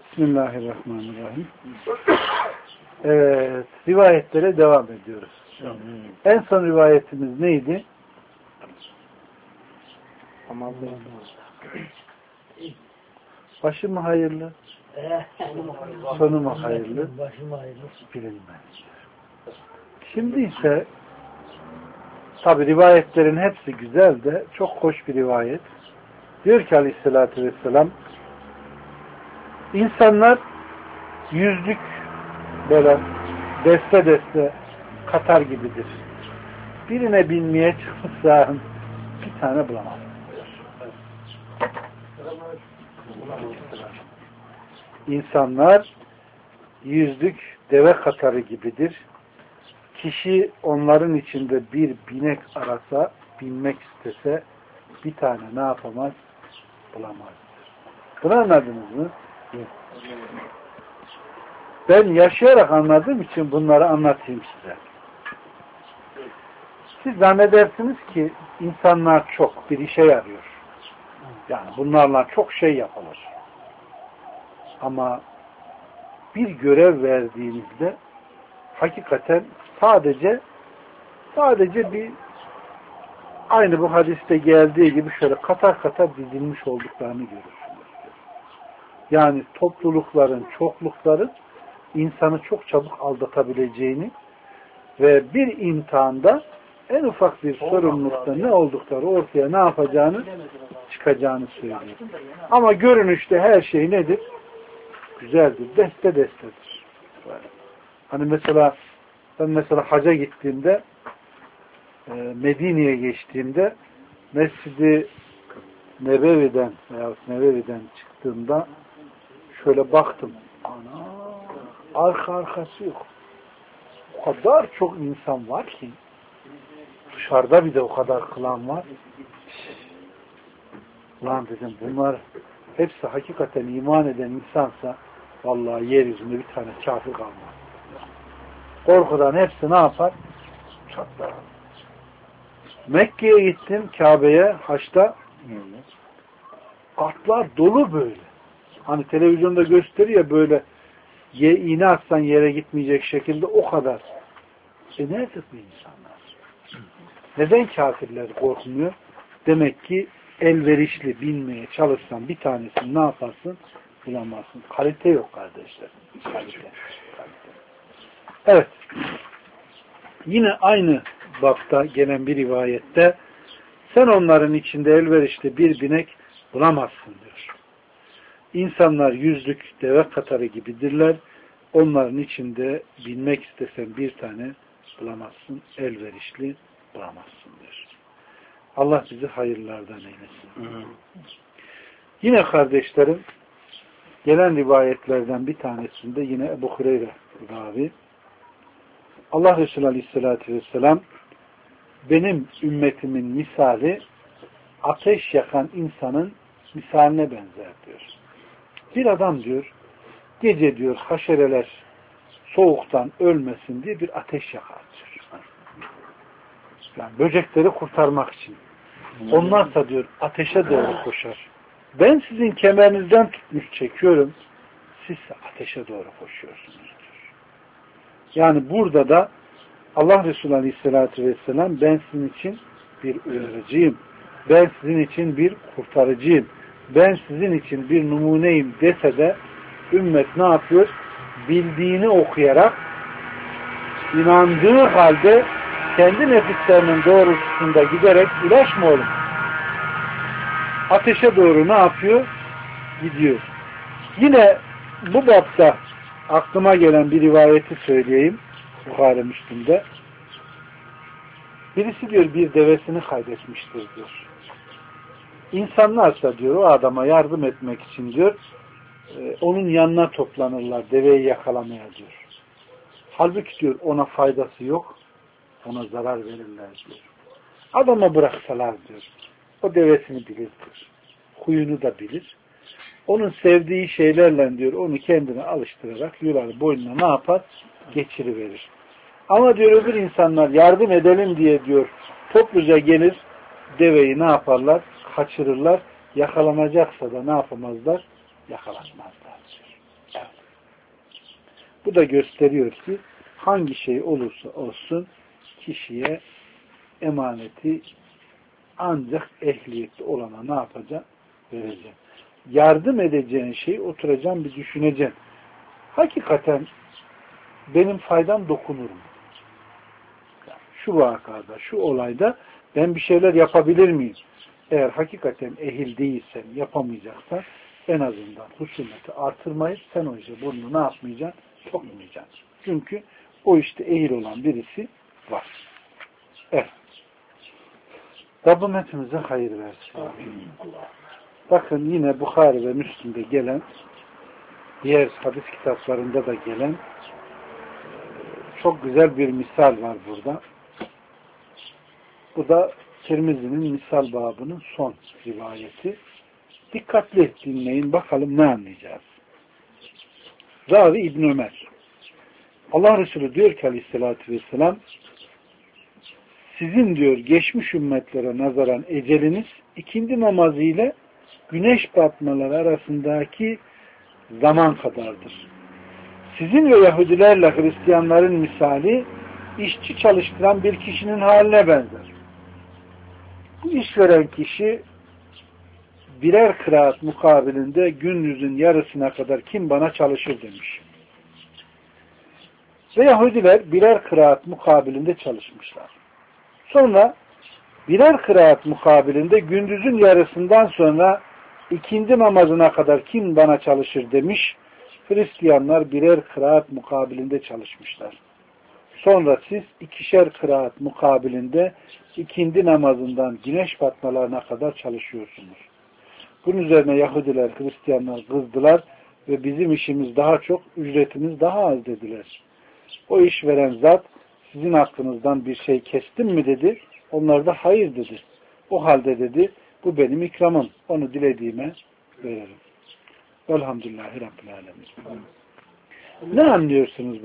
Bismillahirrahmanirrahim. Evet, rivayetlere devam ediyoruz. En son rivayetimiz neydi? Başı mı hayırlı? Sonu mu hayırlı? Bilinmez. Şimdi ise tabi rivayetlerin hepsi güzel de çok hoş bir rivayet. Diyor ki Aleyhisselatü Vesselam, insanlar yüzlük böyle deste deste katar gibidir. Birine binmeye çıkmışsa bir tane bulamaz. İnsanlar yüzlük deve katarı gibidir. Kişi onların içinde bir binek arasa, binmek istese bir tane ne yapamaz? Bulamaz. Bunu anladınız mı? Ben yaşayarak anladığım için bunları anlatayım size. Siz zannedersiniz ki insanlar çok bir işe yarıyor. Yani bunlarla çok şey yapılır. Ama bir görev verdiğinizde hakikaten sadece bir aynı bu hadiste geldiği gibi şöyle katar katar dizilmiş olduklarını görürsünüz. Yani toplulukların, çoklukların insanı çok çabuk aldatabileceğini ve bir imtihanda en ufak bir sorumlulukta ne oldukları ortaya ne yapacağını çıkacağını söylüyor. Ama görünüşte her şey nedir? Güzeldir. Deste destedir. Hani mesela ben haca gittiğimde Medine'ye geçtiğimde Mescid-i Nebevi'den çıktığımda şöyle baktım. Ana, arkası yok. O kadar çok insan var ki dışarıda bir de o kadar kılan var. Lan dedim bunlar hepsi hakikaten iman eden insansa vallahi yeryüzünde bir tane kafir kalmaz. Korkudan hepsi ne yapar? Çatlar. Mekke'ye gittim, Kabe'ye, haçta atlar dolu böyle. Hani televizyonda gösteriyor böyle iğne atsan yere gitmeyecek şekilde o kadar. Nerede bu insanlar? Neden kafirler korkmuyor? Demek ki elverişli binmeye çalışsan bir tanesini ne yaparsın? Bulamazsın. Kalite yok kardeşler. Kalite. Evet. Yine aynı bapta gelen bir rivayette sen onların içinde elverişli bir binek bulamazsın diyor. İnsanlar yüzlük deve katarı gibidirler. Onların içinde binmek istesen bir tane bulamazsın. Elverişli bulamazsın diyor. Allah bizi hayırlardan eylesin. Yine kardeşlerim gelen rivayetlerden bir tanesinde yine Ebu Hureyre ravi Allah Resulü Aleyhisselatü Vesselam benim ümmetimin misali ateş yakan insanın misaline benzer diyor. Bir adam diyor gece diyor haşereler soğuktan ölmesin diye bir ateş yakar diyor. Yani böcekleri kurtarmak için. Onlarsa diyor ateşe doğru koşar. Ben sizin kemerinizden tutmuş çekiyorum. Sizse ateşe doğru koşuyorsunuz diyor. Yani burada da Allah Resulü Aleyhisselatü Vesselam ben sizin için bir uyarıcıyım. Ben sizin için bir kurtarıcıyım. Ben sizin için bir numuneyim dese de ümmet ne yapıyor? Bildiğini okuyarak inandığı halde kendi nefislerinin doğrultusunda giderek ilaç mı oğlum? Ateşe doğru ne yapıyor? Gidiyor. Yine bu bapta aklıma gelen bir rivayeti söyleyeyim. Bukhari Müslim'de. Birisi diyor bir devesini kaybetmiştir diyor. İnsanlarsa diyor o adama yardım etmek için diyor onun yanına toplanırlar deveyi yakalamaya diyor. Halbuki diyor ona faydası yok. Ona zarar verirler diyor. Adama bıraksalar diyor. O devesini bilir diyor. Huyunu da bilir. Onun sevdiği şeylerle diyor onu kendine alıştırarak yuları boynuna ne yapar? Geçiriverir. Ama diyor öbür insanlar yardım edelim diye diyor topluca gelir deveyi ne yaparlar? Kaçırırlar. Yakalanacaksa da ne yapamazlar? Yakalanmazlar diyor. Bu da gösteriyor ki hangi şey olursa olsun kişiye emaneti ancak ehliyetli olana ne yapacak? Vereceksin. Yardım edeceğin şeyi oturacaksın bir düşüneceksin. Hakikaten benim faydam dokunur mu? Şu vakada, şu olayda ben bir şeyler yapabilir miyim? Eğer hakikaten ehil değilsen, yapamayacaksan en azından husumeti artırmayıp sen o işe burnunu ne yapmayacaksın? Sokmayacaksın. Çünkü o işte ehil olan birisi var. Evet. Rabbim hepimize hayır versin. Bakın yine Bukhari ve Müslim'de gelen, diğer hadis kitaplarında da gelen çok güzel bir misal var burada. Bu da Tirmizi'nin misal babının son rivayeti. Dikkatli dinleyin bakalım ne anlayacağız. Ravi İbn Ömer. Allah Resulü diyor ki aleyhissalatü vesselam, sizin diyor geçmiş ümmetlere nazaran eceliniz ikindi namazı ile güneş batmaları arasındaki zaman kadardır. Sizin ve Yahudilerle Hristiyanların misali işçi çalıştıran bir kişinin haline benzer. Bu işveren kişi birer kıraat mukabilinde gündüzün yarısına kadar kim bana çalışır demiş. Ve Yahudiler birer kıraat mukabilinde çalışmışlar. Sonra birer kıraat mukabilinde gündüzün yarısından sonra ikindi namazına kadar kim bana çalışır demiş. Hristiyanlar birer kıraat mukabilinde çalışmışlar. Sonra siz ikişer kıraat mukabilinde ikindi namazından güneş batmalarına kadar çalışıyorsunuz. Bunun üzerine Yahudiler, Hristiyanlar kızdılar ve bizim işimiz daha çok, ücretimiz daha az dediler. O iş veren zat sizin hakkınızdan bir şey kestim mi dedi. Onlar da hayır dedi. O halde dedi bu benim ikramım. Onu dilediğime veririm. Elhamdülillahi Rabbil Alemin. Ne anlıyorsunuz